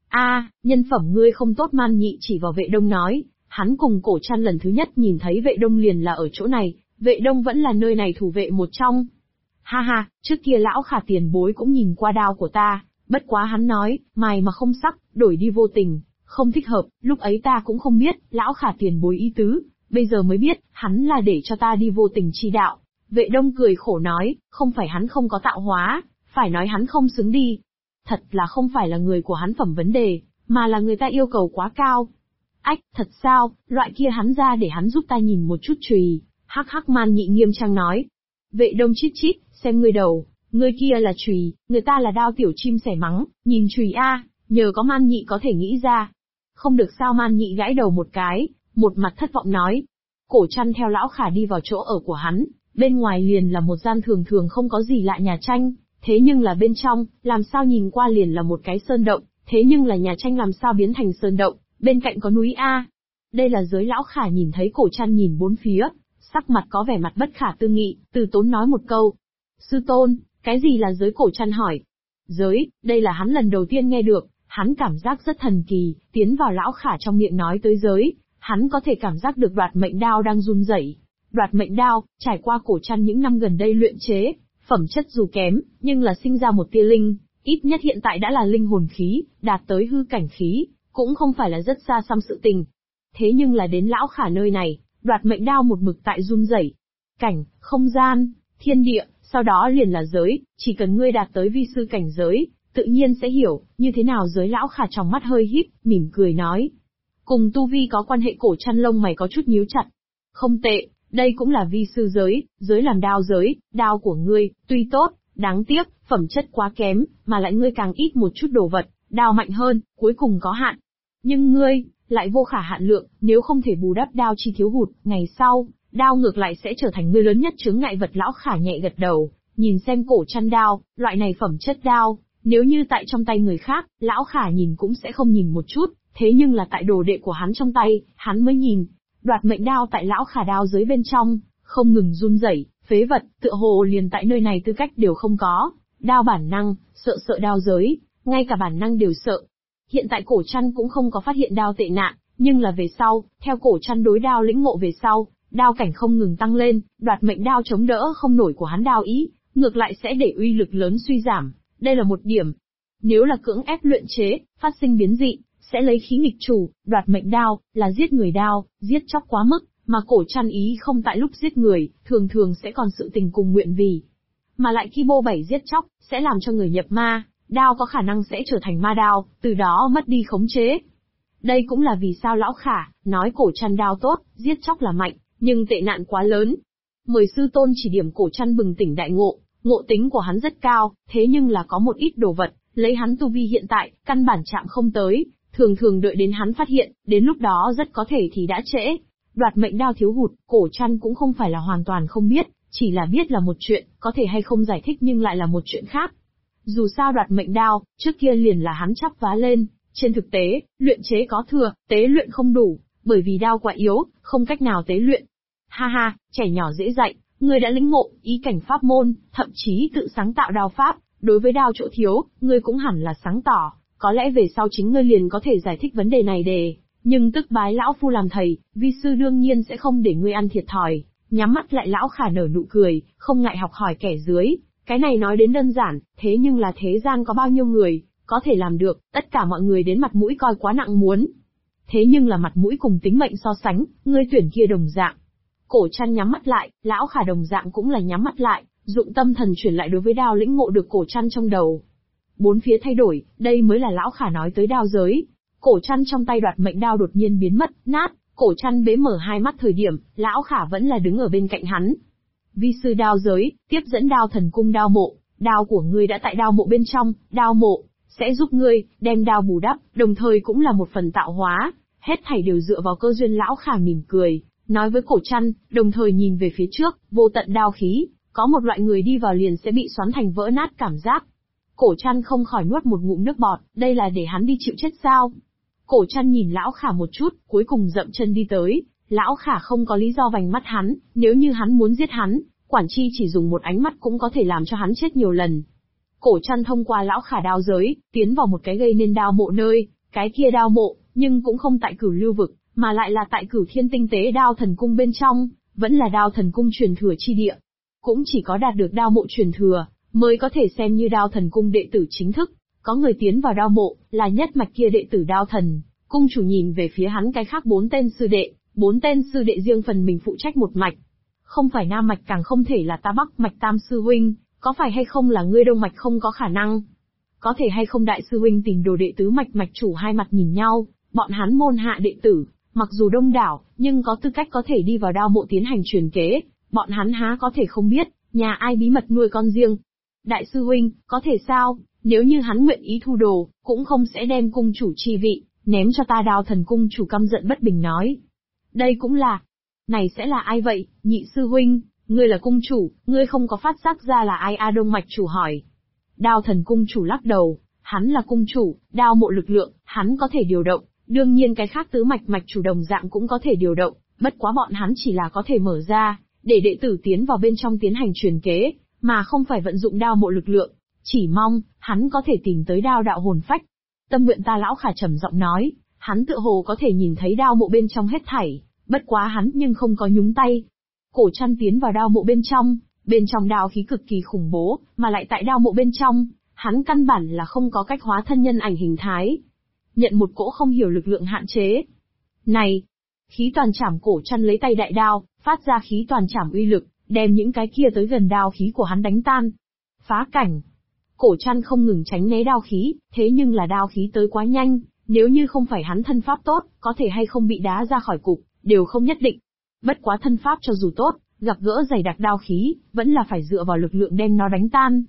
nhân phẩm ngươi không tốt. Man Nhị chỉ vào Vệ Đông nói, hắn cùng Cổ Trăn lần thứ nhất nhìn thấy Vệ Đông liền là ở chỗ này, Vệ Đông vẫn là nơi này thủ vệ một trong. Ha ha, trước kia lão khả tiền bối cũng nhìn qua đao của ta, bất quá hắn nói, mài mà không sắc, đổi đi vô tình, không thích hợp, lúc ấy ta cũng không biết, lão khả tiền bối ý tứ, bây giờ mới biết, hắn là để cho ta đi vô tình chi đạo. Vệ Đông cười khổ nói, không phải hắn không có tạo hóa, phải nói hắn không xứng đi. Thật là không phải là người của hắn phẩm vấn đề, mà là người ta yêu cầu quá cao. Ách, thật sao, loại kia hắn ra để hắn giúp ta nhìn một chút chùy. Hắc hắc. Man Nhị nghiêm trang nói. Vệ Đông chít chít, xem ngươi đầu, ngươi kia là chùy, người ta là đao. Tiểu chim sẻ mắng, nhìn chùy nhờ có Man Nhị có thể nghĩ ra. Không được sao? Man Nhị gãi đầu một cái, một mặt thất vọng nói. Cổ Trăn theo lão khả đi vào chỗ ở của hắn, bên ngoài liền là một gian thường thường không có gì lạ nhà tranh, thế nhưng là bên trong, làm sao nhìn qua liền là một cái sơn động, thế nhưng là nhà tranh làm sao biến thành sơn động, bên cạnh có núi Đây là giới. Lão khả nhìn thấy Cổ Trăn nhìn bốn phía, sắc mặt có vẻ mặt bất khả tư nghị, từ tốn nói một câu. Sư tôn, cái gì là giới? Cổ Trăn hỏi. Giới, đây là hắn lần đầu tiên nghe được, hắn cảm giác rất thần kỳ, tiến vào lão khả trong miệng nói tới giới, hắn có thể cảm giác được đoạt mệnh đao đang run rẩy. Đoạt mệnh đao, trải qua Cổ Trăn những năm gần đây luyện chế, phẩm chất dù kém, nhưng là sinh ra một tia linh, ít nhất hiện tại đã là linh hồn khí, đạt tới hư cảnh khí, cũng không phải là rất xa xăm sự tình. Thế nhưng là đến lão khả nơi này, đoạt mệnh đao một mực tại run rẩy. Cảnh, không gian, thiên địa, sau đó liền là giới, chỉ cần ngươi đạt tới vi sư cảnh giới, tự nhiên sẽ hiểu, như thế nào giới. Lão khả trong mắt hơi híp, mỉm cười nói. Cùng tu vi có quan hệ? Cổ Trăn lông mày có chút nhíu chặt. Không tệ, đây cũng là vi sư giới, giới làm đao giới, đao của ngươi, tuy tốt, đáng tiếc, phẩm chất quá kém, mà lại ngươi càng ít một chút đồ vật, đao mạnh hơn, cuối cùng có hạn. Nhưng ngươi, lại vô khả hạn lượng, nếu không thể bù đắp đao chi thiếu hụt, ngày sau, đao ngược lại sẽ trở thành ngươi lớn nhất chướng ngại vật. Lão khả nhẹ gật đầu, nhìn xem Cổ Trăn đao, loại này phẩm chất đao, nếu như tại trong tay người khác, lão khả nhìn cũng sẽ không nhìn một chút, thế nhưng là tại đồ đệ của hắn trong tay, hắn mới nhìn. Đoạt mệnh đao tại lão khả đao giới bên trong, không ngừng run rẩy, phế vật, tựa hồ liền tại nơi này tư cách đều không có. Đao bản năng, sợ đao giới, ngay cả bản năng đều sợ. Hiện tại Cổ Trăn cũng không có phát hiện đao tệ nạn, nhưng là về sau, theo Cổ Trăn đối đao lĩnh ngộ về sau, đao cảnh không ngừng tăng lên, đoạt mệnh đao chống đỡ không nổi của hắn đao ý, ngược lại sẽ để uy lực lớn suy giảm. Đây là một điểm. Nếu là cưỡng ép luyện chế, phát sinh biến dị, sẽ lấy khí nghịch chủ. Đoạt mệnh đao là giết người đao, giết chóc quá mức, mà Cổ Trăn ý không tại lúc giết người, thường thường sẽ còn sự tình cùng nguyện vì. Mà lại khi bô bảy giết chóc, sẽ làm cho người nhập ma, đao có khả năng sẽ trở thành ma đao, từ đó mất đi khống chế. Đây cũng là vì sao lão khả nói Cổ Trăn đao tốt, giết chóc là mạnh, nhưng tệ nạn quá lớn. Mời sư tôn chỉ điểm. Cổ Trăn bừng tỉnh đại ngộ, ngộ tính của hắn rất cao, thế nhưng là có một ít đồ vật, lấy hắn tu vi hiện tại, căn bản chạm không tới, thường thường đợi đến hắn phát hiện, đến lúc đó rất có thể thì đã trễ. Đoạt mệnh đao thiếu hụt, Cổ Trăn cũng không phải là hoàn toàn không biết, chỉ là biết là một chuyện, có thể hay không giải thích nhưng lại là một chuyện khác. Dù sao đoạt mệnh đao, trước kia liền là hắn chắp vá lên, trên thực tế, luyện chế có thừa, tế luyện không đủ, bởi vì đao quá yếu, không cách nào tế luyện. Ha ha, trẻ nhỏ dễ dạy, ngươi đã lĩnh ngộ ý cảnh pháp môn, thậm chí tự sáng tạo đao pháp, đối với đao chỗ thiếu, ngươi cũng hẳn là sáng tỏ, có lẽ về sau chính ngươi liền có thể giải thích vấn đề này để. Nhưng tức bái lão phu làm thầy, vi sư đương nhiên sẽ không để ngươi ăn thiệt thòi. Nhắm mắt lại. Lão khả nở nụ cười, không ngại học hỏi kẻ dưới. Cái này nói đến đơn giản, thế nhưng là thế gian có bao nhiêu người có thể làm được? Tất cả mọi người đến mặt mũi coi quá nặng muốn. Thế nhưng là mặt mũi cùng tính mệnh so sánh, ngươi tuyển kia đồng dạng. Cổ Trăn nhắm mắt lại, Lão Khả đồng dạng cũng là nhắm mắt lại, dụng tâm thần chuyển lại đối với đao lĩnh ngộ được Cổ Trăn trong đầu. Bốn phía thay đổi, đây mới là Lão Khả nói tới đao giới. Cổ Trăn trong tay đoạt mệnh đao đột nhiên biến mất, nát. Cổ Trăn bế mở hai mắt thời điểm, Lão Khả vẫn là đứng ở bên cạnh hắn. Vi sư đao giới, tiếp dẫn đao thần cung đao mộ, đao của ngươi đã tại đao mộ bên trong, đao mộ sẽ giúp ngươi đem đao bù đắp, đồng thời cũng là một phần tạo hóa, hết thảy đều dựa vào cơ duyên. Lão Khả mỉm cười, nói với Cổ Trăn, đồng thời nhìn về phía trước, vô tận đao khí, có một loại người đi vào liền sẽ bị xoắn thành vỡ nát cảm giác. Cổ Trăn không khỏi nuốt một ngụm nước bọt, đây là để hắn đi chịu chết sao? Cổ Trăn nhìn Lão Khả một chút, cuối cùng dậm chân đi tới. Lão Khả không có lý do vành mắt hắn, nếu như hắn muốn giết hắn, quản chi chỉ dùng một ánh mắt cũng có thể làm cho hắn chết nhiều lần. Cổ Trăn thông qua Lão Khả đao giới, tiến vào một cái gây nên đao mộ nơi, cái kia đao mộ, nhưng cũng không tại Cửu Lưu vực, mà lại là tại Cửu Thiên tinh tế đao thần cung bên trong, vẫn là đao thần cung truyền thừa chi địa. Cũng chỉ có đạt được đao mộ truyền thừa, mới có thể xem như đao thần cung đệ tử chính thức. Có người tiến vào đao mộ, là nhất mạch kia đệ tử đao thần. Cung chủ nhìn về phía hắn cái khác 4 tên sư đệ, 4 tên sư đệ riêng phần mình phụ trách một mạch. Không phải Nam mạch càng không thể là ta Bắc mạch Tam sư huynh, có phải hay không là ngươi Đông mạch không có khả năng. Có thể hay không Đại sư huynh tìm đồ đệ tứ mạch mạch chủ hai mặt nhìn nhau, bọn hắn môn hạ đệ tử, mặc dù đông đảo, nhưng có tư cách có thể đi vào đao mộ tiến hành truyền kế, bọn hắn há có thể không biết, nhà ai bí mật nuôi con riêng. Đại sư huynh, có thể sao, nếu như hắn nguyện ý thu đồ, cũng không sẽ đem cung chủ chi vị, ném cho ta. Đao thần cung chủ căm giận bất bình nói. Đây cũng là. Này sẽ là ai vậy, nhị sư huynh, ngươi là cung chủ, ngươi không có phát giác ra là ai? Đông mạch chủ hỏi. Đao thần cung chủ lắc đầu, hắn là cung chủ, đao mộ lực lượng, hắn có thể điều động, đương nhiên cái khác tứ mạch mạch chủ đồng dạng cũng có thể điều động, bất quá bọn hắn chỉ là có thể mở ra, để đệ tử tiến vào bên trong tiến hành truyền kế, mà không phải vận dụng đao mộ lực lượng, chỉ mong, hắn có thể tìm tới đao đạo hồn phách. Tâm nguyện ta. Lão Khả trầm giọng nói, hắn tựa hồ có thể nhìn thấy đao mộ bên trong hết thảy, bất quá hắn nhưng không có nhúng tay. Cổ Trăn tiến vào đao mộ bên trong đao khí cực kỳ khủng bố, mà lại tại đao mộ bên trong, hắn căn bản là không có cách hóa thân nhân ảnh hình thái. Nhận một cỗ không hiểu lực lượng hạn chế. Này! Khí toàn chảm. Cổ Trăn lấy tay đại đao, phát ra khí toàn chảm uy lực, đem những cái kia tới gần đao khí của hắn đánh tan. Phá cảnh! Cổ Trăn không ngừng tránh né đao khí, thế nhưng là đao khí tới quá nhanh, nếu như không phải hắn thân pháp tốt, có thể hay không bị đá ra khỏi cục, đều không nhất định. Bất quá thân pháp cho dù tốt, gặp gỡ dày đặc đao khí, vẫn là phải dựa vào lực lượng đem nó đánh tan.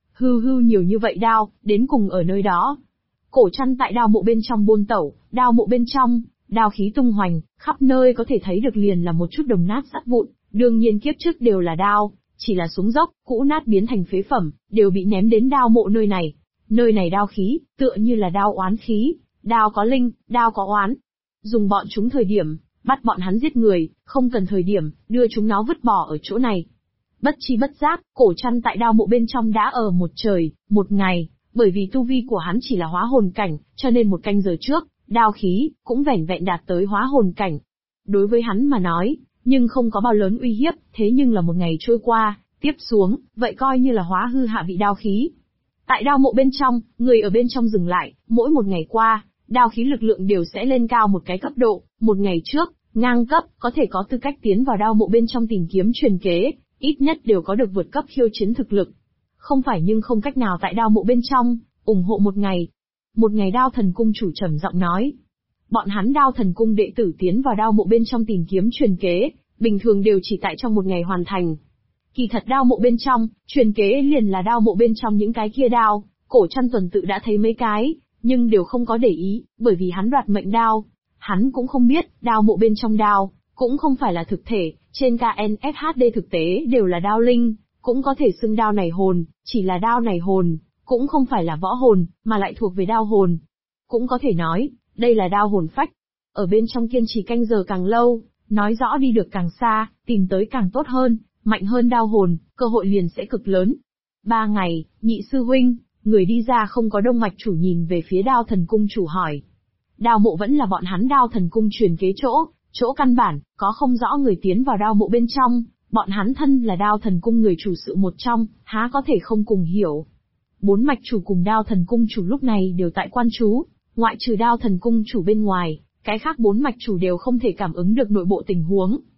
Hư nhiều như vậy đao, đến cùng ở nơi đó. Cổ Trăn tại đao mộ bên trong buôn tẩu, đao mộ bên trong, đao khí tung hoành, khắp nơi có thể thấy được liền là một chút đồng nát sắt vụn, đương nhiên kiếp trước đều là đao, chỉ là xuống dốc, cũ nát biến thành phế phẩm, đều bị ném đến đao mộ nơi này. Nơi này đao khí, tựa như là đao oán khí, đao có linh, đao có oán. Dùng bọn chúng thời điểm, bắt bọn hắn giết người, không cần thời điểm, đưa chúng nó vứt bỏ ở chỗ này. Bất chi bất giác, Cổ Trăn tại đao mộ bên trong đã ở một trời, một ngày, bởi vì tu vi của hắn chỉ là hóa hồn cảnh, cho nên một canh giờ trước, đao khí, cũng vẻn vẹn đạt tới hóa hồn cảnh. Đối với hắn mà nói, nhưng không có bao lớn uy hiếp, thế nhưng là một ngày trôi qua, tiếp xuống, vậy coi như là hóa hư hạ vị đao khí. Tại đao mộ bên trong, người ở bên trong dừng lại, mỗi một ngày qua, đao khí lực lượng đều sẽ lên cao một cái cấp độ, một ngày trước, ngang cấp, có thể có tư cách tiến vào đao mộ bên trong tìm kiếm truyền kế, ít nhất đều có được vượt cấp khiêu chiến thực lực. Không phải nhưng không cách nào tại đao mộ bên trong, ủng hộ một ngày. Một ngày. Đao thần cung chủ trầm giọng nói. Bọn hắn đao thần cung đệ tử tiến vào đao mộ bên trong tìm kiếm truyền kế, bình thường đều chỉ tại trong một ngày hoàn thành. Kỳ thật đao mộ bên trong, truyền kế liền là đao mộ bên trong những cái kia đao, Cổ Trăn tuần tự đã thấy mấy cái, nhưng đều không có để ý, bởi vì hắn đoạt mệnh đao. Hắn cũng không biết, đao mộ bên trong đao, cũng không phải là thực thể, trên KNFHD thực tế đều là đao linh, cũng có thể xưng đao này hồn, chỉ là đao này hồn, cũng không phải là võ hồn, mà lại thuộc về đao hồn. Cũng có thể nói, đây là đao hồn phách. Ở bên trong kiên trì canh giờ càng lâu, nói rõ đi được càng xa, tìm tới càng tốt hơn, mạnh hơn đao hồn, cơ hội liền sẽ cực lớn. 3 ngày, nhị sư huynh, người đi ra không có. Đông mạch chủ nhìn về phía đao thần cung chủ hỏi. Đao mộ vẫn là bọn hắn đao thần cung truyền kế chỗ căn bản, có không rõ người tiến vào đao mộ bên trong, bọn hắn thân là đao thần cung người chủ sự một trong, há có thể không cùng hiểu. 4 mạch chủ cùng đao thần cung chủ lúc này đều tại quan trú, ngoại trừ đao thần cung chủ bên ngoài, cái khác 4 mạch chủ đều không thể cảm ứng được nội bộ tình huống.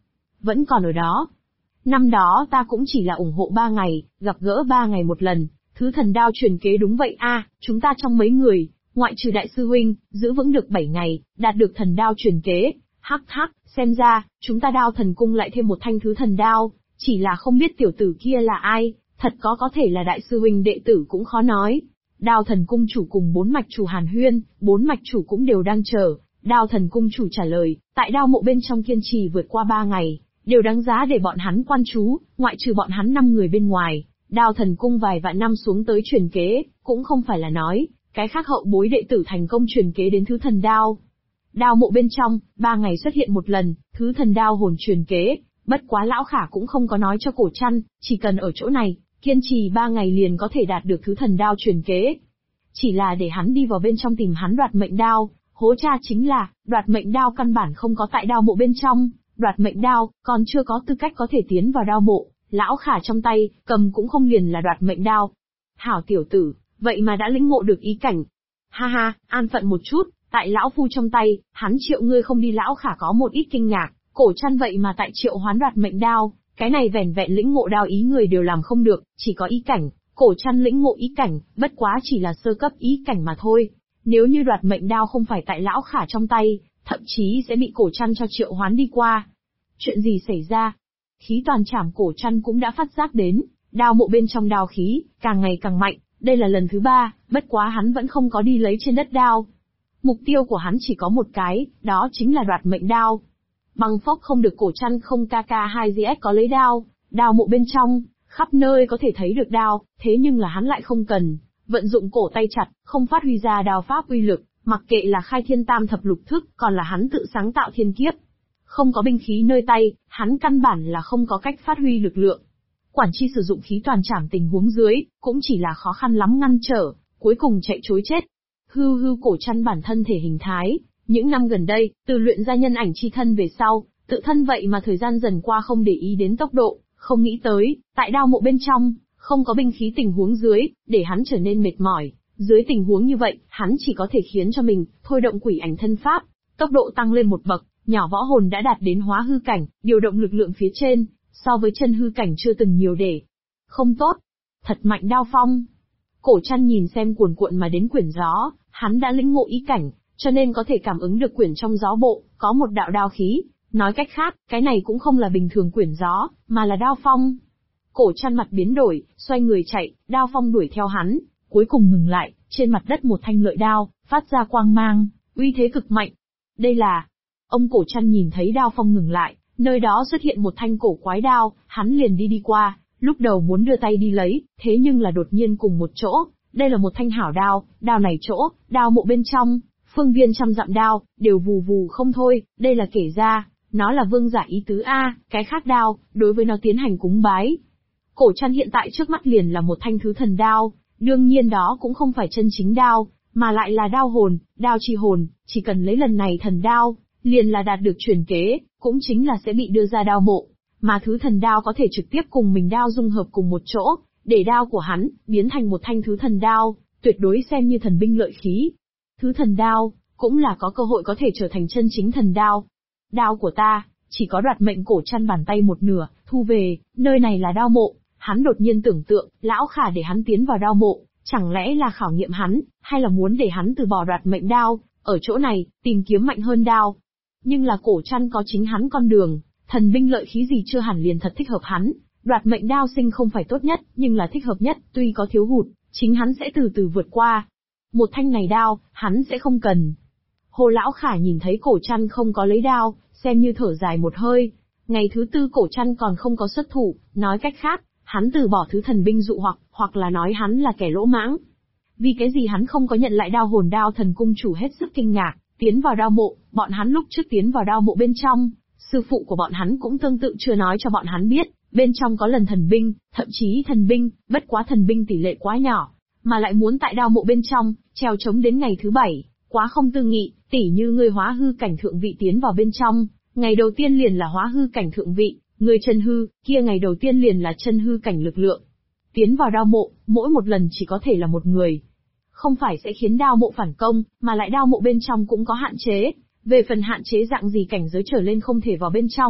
vẫn còn ở đó. Năm đó ta cũng chỉ là ủng hộ 3 ngày, gặp gỡ 3 ngày một lần, thứ thần đao truyền kế đúng vậy chúng ta trong mấy người, ngoại trừ đại sư huynh, giữ vững được 7 ngày, đạt được thần đao truyền kế. Hắc hắc, xem ra, chúng ta Đao Thần Cung lại thêm một thanh thứ thần đao, chỉ là không biết tiểu tử kia là ai, thật có thể là đại sư huynh đệ tử cũng khó nói. Đao Thần Cung chủ cùng 4 mạch chủ hàn huyên, 4 mạch chủ cũng đều đang chờ. Đao Thần Cung chủ trả lời, tại đao mộ bên trong kiên trì vượt qua 3 ngày, đều đáng giá để bọn hắn quan chú, ngoại trừ bọn hắn 5 người bên ngoài. Đao Thần Cung vài vạn năm xuống tới truyền kế, cũng không phải là nói, cái khác hậu bối đệ tử thành công truyền kế đến thứ thần đao. Đao mộ bên trong, 3 ngày xuất hiện một lần, thứ thần đao hồn truyền kế, bất quá lão khả cũng không có nói cho Cổ Trăn, chỉ cần ở chỗ này, kiên trì 3 ngày liền có thể đạt được thứ thần đao truyền kế. Chỉ là để hắn đi vào bên trong tìm hắn đoạt mệnh đao, hố cha chính là, đoạt mệnh đao căn bản không có tại đao mộ bên trong, đoạt mệnh đao, còn chưa có tư cách có thể tiến vào đao mộ, lão khả trong tay, cầm cũng không liền là đoạt mệnh đao. Hảo tiểu tử, vậy mà đã lĩnh ngộ được ý cảnh. Ha ha, an phận một chút, tại lão phu trong tay, hắn triệu ngươi không đi lão khả có một ít kinh ngạc, Cổ Trăn vậy mà tại triệu hoán đoạt mệnh đao, cái này vẻn vẹn lĩnh ngộ đao ý người đều làm không được, chỉ có ý cảnh, Cổ Trăn lĩnh ngộ ý cảnh, bất quá chỉ là sơ cấp ý cảnh mà thôi. Nếu như đoạt mệnh đao không phải tại lão khả trong tay, thậm chí sẽ bị Cổ Trăn cho triệu hoán đi qua. Chuyện gì xảy ra? Khí toàn trảm Cổ Trăn cũng đã phát giác đến, đao mộ bên trong đao khí, càng ngày càng mạnh, đây là lần thứ 3, bất quá hắn vẫn không có đi lấy trên đất đao. Mục tiêu của hắn chỉ có một cái, đó chính là đoạt mệnh đao. Băng phốc không được Cổ Trăn không KK2GS có lấy đao, đao mộ bên trong, khắp nơi có thể thấy được đao, thế nhưng là hắn lại không cần, vận dụng cổ tay chặt, không phát huy ra đao pháp uy lực, mặc kệ là khai thiên tam thập lục thức, còn là hắn tự sáng tạo thiên kiếp. Không có binh khí nơi tay, hắn căn bản là không có cách phát huy lực lượng. Quản chi sử dụng khí toàn trảm tình huống dưới, cũng chỉ là khó khăn lắm ngăn trở, cuối cùng chạy trối chết. Hư Cổ Trăn bản thân thể hình thái, những năm gần đây, từ luyện ra nhân ảnh chi thân về sau, tự thân vậy mà thời gian dần qua không để ý đến tốc độ, không nghĩ tới, tại đao mộ bên trong, không có binh khí tình huống dưới, để hắn trở nên mệt mỏi. Dưới tình huống như vậy, hắn chỉ có thể khiến cho mình, thôi động quỷ ảnh thân pháp, tốc độ tăng lên một bậc, nhỏ võ hồn đã đạt đến hóa hư cảnh, điều động lực lượng phía trên, so với chân hư cảnh chưa từng nhiều để. Không tốt. Thật mạnh đao phong. Cổ Trăn nhìn xem cuồn cuộn mà đến quyển gió, hắn đã lĩnh ngộ ý cảnh, cho nên có thể cảm ứng được quyển trong gió bộ, có một đạo đao khí. Nói cách khác, cái này cũng không là bình thường quyển gió, mà là đao phong. Cổ Trăn mặt biến đổi, xoay người chạy, đao phong đuổi theo hắn, cuối cùng ngừng lại, trên mặt đất một thanh lợi đao, phát ra quang mang, uy thế cực mạnh. Đây là... Ông Cổ Trăn nhìn thấy đao phong ngừng lại, nơi đó xuất hiện một thanh cổ quái đao, hắn liền đi qua, lúc đầu muốn đưa tay đi lấy, thế nhưng là đột nhiên cùng một chỗ, đây là một thanh hảo đao, đao này chỗ, đao mộ bên trong, phương viên trăm dặm đao, đều vù vù không thôi, đây là kể ra, nó là vương giả ý tứ cái khác đao, đối với nó tiến hành cúng bái. Cổ Trăn hiện tại trước mắt liền là một thanh thứ thần đao, đương nhiên đó cũng không phải chân chính đao, mà lại là đao hồn, đao chi hồn, chỉ cần lấy lần này thần đao, liền là đạt được truyền kế, cũng chính là sẽ bị đưa ra đao mộ, mà thứ thần đao có thể trực tiếp cùng mình đao dung hợp cùng một chỗ, để đao của hắn biến thành một thanh thứ thần đao, tuyệt đối xem như thần binh lợi khí. Thứ thần đao cũng là có cơ hội có thể trở thành chân chính thần đao. Đao của ta chỉ có đoạt mệnh Cổ Trăn bàn tay một nửa, thu về, nơi này là đao mộ. Hắn đột nhiên tưởng tượng, lão khả để hắn tiến vào đao mộ, chẳng lẽ là khảo nghiệm hắn, hay là muốn để hắn từ bỏ đoạt mệnh đao, ở chỗ này tìm kiếm mạnh hơn đao. Nhưng là Cổ Trăn có chính hắn con đường, thần binh lợi khí gì chưa hẳn liền thật thích hợp hắn. Đoạt mệnh đao sinh không phải tốt nhất, nhưng là thích hợp nhất, tuy có thiếu hụt, chính hắn sẽ từ từ vượt qua. Một thanh này đao, hắn sẽ không cần. Hồ lão khả nhìn thấy Cổ Trăn không có lấy đao, xem như thở dài một hơi. Ngày thứ 4 Cổ Trăn còn không có xuất thủ, nói cách khác, hắn từ bỏ thứ thần binh dụ hoặc là nói hắn là kẻ lỗ mãng. Vì cái gì hắn không có nhận lại đao hồn? Đao Thần Cung chủ hết sức kinh ngạc, tiến vào đao mộ, bọn hắn lúc trước tiến vào đao mộ bên trong, sư phụ của bọn hắn cũng tương tự chưa nói cho bọn hắn biết, bên trong có lần thần binh, thậm chí thần binh, bất quá thần binh tỷ lệ quá nhỏ, mà lại muốn tại đao mộ bên trong, treo chống đến ngày thứ 7, quá không tư nghị, tỉ như người hóa hư cảnh thượng vị tiến vào bên trong, ngày đầu tiên liền là hóa hư cảnh thượng vị, người chân hư, kia ngày đầu tiên liền là chân hư cảnh lực lượng. Tiến vào đao mộ, mỗi một lần chỉ có thể là một người. Không phải sẽ khiến đao mộ phản công, mà lại đao mộ bên trong cũng có hạn chế. Về phần hạn chế dạng gì cảnh giới trở lên không thể vào bên trong,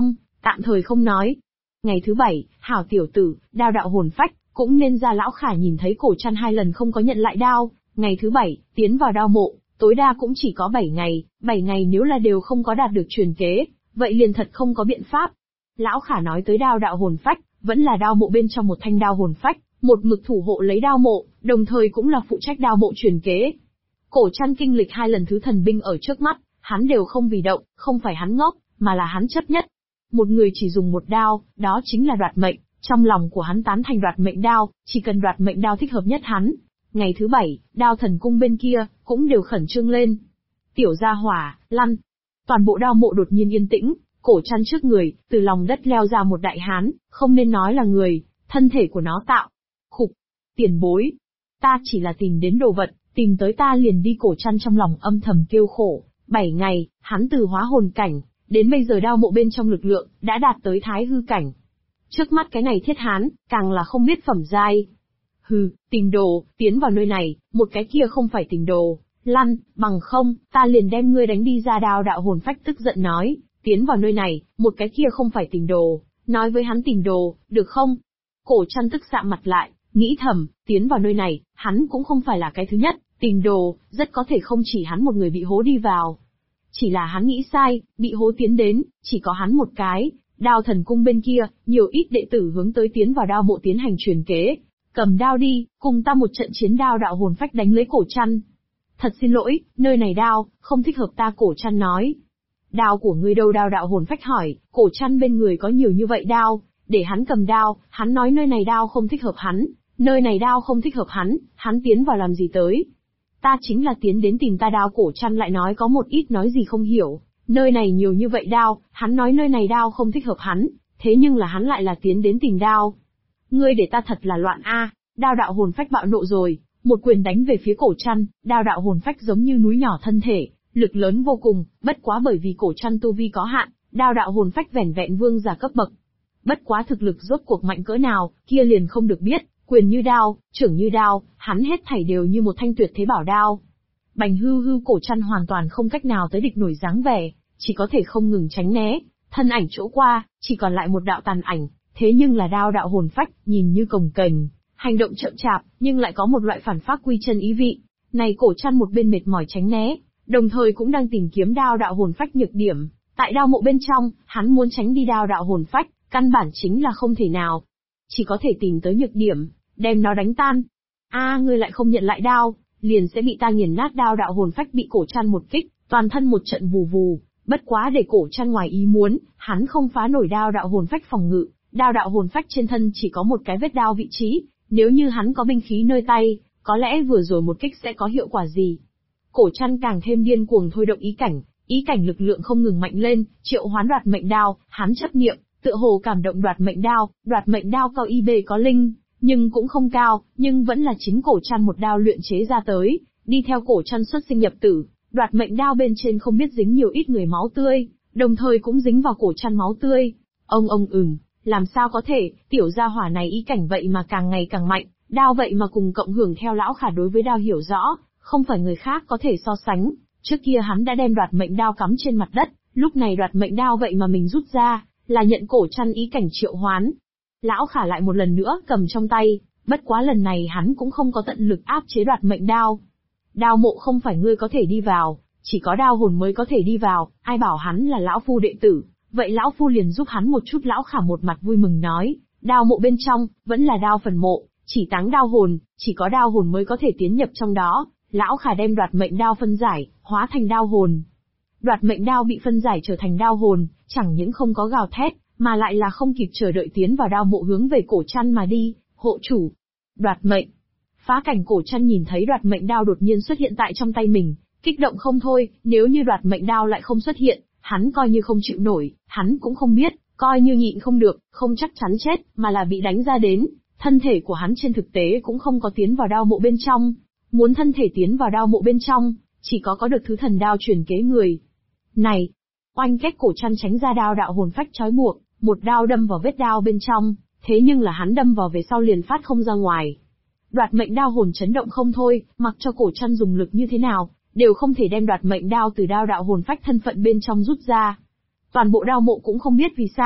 tạm thời không nói. Ngày thứ 7, hảo tiểu tử, đao đạo hồn phách, cũng nên ra. Lão Khả nhìn thấy Cổ Trăn 2 lần không có nhận lại đao, ngày thứ 7, tiến vào đao mộ, tối đa cũng chỉ có 7 ngày, 7 ngày nếu là đều không có đạt được truyền kế, vậy liền thật không có biện pháp. Lão Khả nói tới đao đạo hồn phách, vẫn là đao mộ bên trong một thanh đao hồn phách, một mực thủ hộ lấy đao mộ, đồng thời cũng là phụ trách đao mộ truyền kế. Cổ Trăn kinh lịch 2 lần thứ thần binh ở trước mắt, hắn đều không vì động, không phải hắn ngốc, mà là hắn chấp nhất. Một người chỉ dùng một đao, đó chính là đoạt mệnh, trong lòng của hắn tán thành đoạt mệnh đao, chỉ cần đoạt mệnh đao thích hợp nhất hắn. Ngày thứ 7, đao thần cung bên kia, cũng đều khẩn trương lên. Tiểu gia hỏa, lăn. Toàn bộ đao mộ đột nhiên yên tĩnh, Cổ Trăn trước người, từ lòng đất leo ra một đại hán, không nên nói là người, thân thể của nó tạo. Khục, tiền bối. Ta chỉ là tìm đến đồ vật, tìm tới ta liền đi. Cổ Trăn trong lòng âm thầm kêu khổ. 7 ngày, hắn từ hóa hồn cảnh, đến bây giờ đao mộ bên trong lực lượng, đã đạt tới thái hư cảnh. Trước mắt cái này thiết hán, càng là không biết phẩm giai. Hừ, tìm đồ, tiến vào nơi này, một cái kia không phải tìm đồ, lăn, bằng không, ta liền đem ngươi đánh đi ra. Đao đạo hồn phách tức giận nói, tiến vào nơi này, một cái kia không phải tìm đồ, nói với hắn tìm đồ, được không? Cổ Trăn tức sạm mặt lại, nghĩ thầm, tiến vào nơi này, hắn cũng không phải là cái thứ nhất, tìm đồ, rất có thể không chỉ hắn một người bị hố đi vào. Chỉ là hắn nghĩ sai, bị hố tiến đến, chỉ có hắn một cái. Đao thần cung bên kia, nhiều ít đệ tử hướng tới tiến vào đao mộ tiến hành truyền kế. Cầm đao đi, cùng ta một trận chiến. Đao đạo hồn phách đánh lấy Cổ Trăn. Thật xin lỗi, nơi này đao, không thích hợp ta. Cổ Trăn nói. Đao của ngươi đâu? Đao đạo hồn phách hỏi. Cổ Trăn bên người có nhiều như vậy đao, để hắn cầm đao, hắn nói nơi này đao không thích hợp hắn, nơi này đao không thích hợp hắn tiến vào làm gì tới? Ta chính là tiến đến tìm ta. Đao Cổ Trăn lại nói có một ít nói gì không hiểu, nơi này nhiều như vậy đao, hắn nói nơi này đao không thích hợp hắn, thế nhưng là hắn lại là tiến đến tìm đao. Ngươi để ta thật là loạn a! Đao đạo hồn phách bạo nộ rồi, một quyền đánh về phía Cổ Trăn. Đao đạo hồn phách giống như núi nhỏ thân thể, lực lớn vô cùng, bất quá bởi vì Cổ Trăn tu vi có hạn, đao đạo hồn phách vẻn vẹn vương giả cấp bậc. Bất quá thực lực rốt cuộc mạnh cỡ nào, kia liền không được biết, quyền như đao, trưởng như đao, hắn hết thảy đều như một thanh tuyệt thế bảo đao. Bành hưu hưu. Cổ Trăn hoàn toàn không cách nào tới địch nổi dáng vẻ, chỉ có thể không ngừng tránh né, thân ảnh chỗ qua, chỉ còn lại một đạo tàn ảnh, thế nhưng là đao đạo hồn phách, nhìn như cồng kềnh, hành động chậm chạp, nhưng lại có một loại phản phác quy chân ý vị. Này Cổ Trăn một bên mệt mỏi tránh né, đồng thời cũng đang tìm kiếm đao đạo hồn phách nhược điểm. Tại đao mộ bên trong, hắn muốn tránh đi đao đạo hồn phách, căn bản chính là không thể nào. Chỉ có thể tìm tới nhược điểm, đem nó đánh tan. Ngươi lại không nhận lại đao, liền sẽ bị ta nghiền nát. Đao đạo hồn phách bị Cổ Trăn một kích, toàn thân một trận vù vù. Bất quá để Cổ Trăn ngoài ý muốn, hắn không phá nổi đao đạo hồn phách phòng ngự. Đao đạo hồn phách trên thân chỉ có một cái vết đao vị trí, nếu như hắn có binh khí nơi tay, có lẽ vừa rồi một kích sẽ có hiệu quả gì. Cổ Trăn càng thêm điên cuồng thôi động ý cảnh lực lượng không ngừng mạnh lên, triệu hoán đoạt mệnh đao, hắn chấp niệm, tựa hồ cảm động đoạt mệnh đao cao IB có linh, nhưng cũng không cao, nhưng vẫn là chính Cổ Trăn một đao luyện chế ra tới, đi theo Cổ Trăn xuất sinh nhập tử, đoạt mệnh đao bên trên không biết dính nhiều ít người máu tươi, đồng thời cũng dính vào Cổ Trăn máu tươi. Ông làm sao có thể, tiểu gia hỏa này ý cảnh vậy mà càng ngày càng mạnh, đao vậy mà cùng cộng hưởng. Theo Lão Khả đối với đao hiểu rõ, không phải người khác có thể so sánh, trước kia hắn đã đem đoạt mệnh đao cắm trên mặt đất, lúc này đoạt mệnh đao vậy mà mình rút ra, là nhận Cổ Trăn ý cảnh triệu hoán. Lão Khả lại một lần nữa cầm trong tay, bất quá lần này hắn cũng không có tận lực áp chế đoạt mệnh đao. Đao mộ không phải ngươi có thể đi vào, chỉ có đao hồn mới có thể đi vào, ai bảo hắn là lão phu đệ tử, vậy lão phu liền giúp hắn một chút. Lão Khả một mặt vui mừng nói, đao mộ bên trong, vẫn là đao phần mộ, chỉ táng đao hồn, chỉ có đao hồn mới có thể tiến nhập trong đó. Lão Khả đem đoạt mệnh đao phân giải, hóa thành đao hồn. Đoạt mệnh đao bị phân giải trở thành đao hồn, chẳng những không có gào thét, mà lại là không kịp chờ đợi tiến vào đao mộ hướng về Cổ Trăn mà đi. Hộ chủ, đoạt mệnh. Phá cảnh. Cổ Trăn nhìn thấy đoạt mệnh đao đột nhiên xuất hiện tại trong tay mình, kích động không thôi, nếu như đoạt mệnh đao lại không xuất hiện, hắn coi như không chịu nổi, hắn cũng không biết, coi như nhịn không được, không chắc chắn chết, mà là bị đánh ra đến, thân thể của hắn trên thực tế cũng không có tiến vào đao mộ bên trong. Muốn thân thể tiến vào đao mộ bên trong, chỉ có được thứ thần đao truyền kế người. Này, oanh kết. Cổ Trăn tránh ra đao đạo hồn phách trói buộc, một đao đâm vào vết đao bên trong, thế nhưng là hắn đâm vào về sau liền phát không ra ngoài. Đoạt mệnh đao hồn chấn động không thôi, mặc cho Cổ Trăn dùng lực như thế nào, đều không thể đem đoạt mệnh đao từ đao đạo hồn phách thân phận bên trong rút ra. Toàn bộ đao mộ cũng không biết vì sao,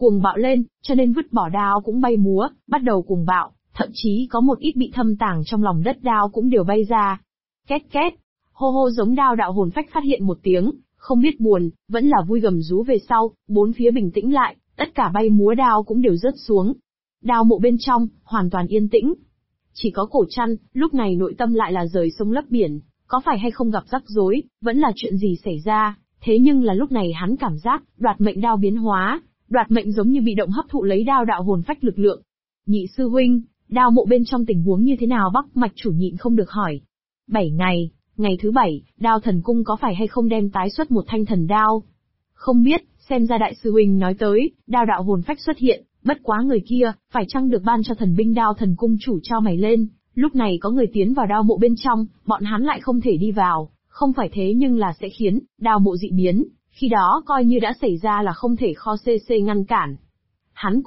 cuồng bạo lên, cho nên vứt bỏ đao cũng bay múa, bắt đầu cuồng bạo, thậm chí có một ít bị thâm tàng trong lòng đất đao cũng đều bay ra. Két két, hô hô giống đao đạo hồn phách phát hiện một tiếng, không biết buồn, vẫn là vui gầm rú về sau, bốn phía bình tĩnh lại, tất cả bay múa đao cũng đều rớt xuống. Đao mộ bên trong, hoàn toàn yên tĩnh. Chỉ có Cổ Trăn, lúc này nội tâm lại là rời sông lấp biển, có phải hay không gặp rắc rối, vẫn là chuyện gì xảy ra, thế nhưng là lúc này hắn cảm giác, đoạt mệnh đao biến hóa, đoạt mệnh giống như bị động hấp thụ lấy đao đạo hồn phách lực lượng. Nhị sư huynh, đao mộ bên trong tình huống như thế nào? Bắc Mạch chủ nhịn không được hỏi. 7 ngày, ngày thứ 7, đao thần cung có phải hay không đem tái xuất một thanh thần đao? Không biết, xem ra đại sư huynh nói tới, đao đạo hồn phách xuất hiện, bất quá người kia, phải chăng được ban cho thần binh đao thần cung chủ trao mày lên, lúc này có người tiến vào đao mộ bên trong, bọn hắn lại không thể đi vào, không phải thế nhưng là sẽ khiến đao mộ dị biến, khi đó coi như đã xảy ra là không thể kho CC ngăn cản. Hắn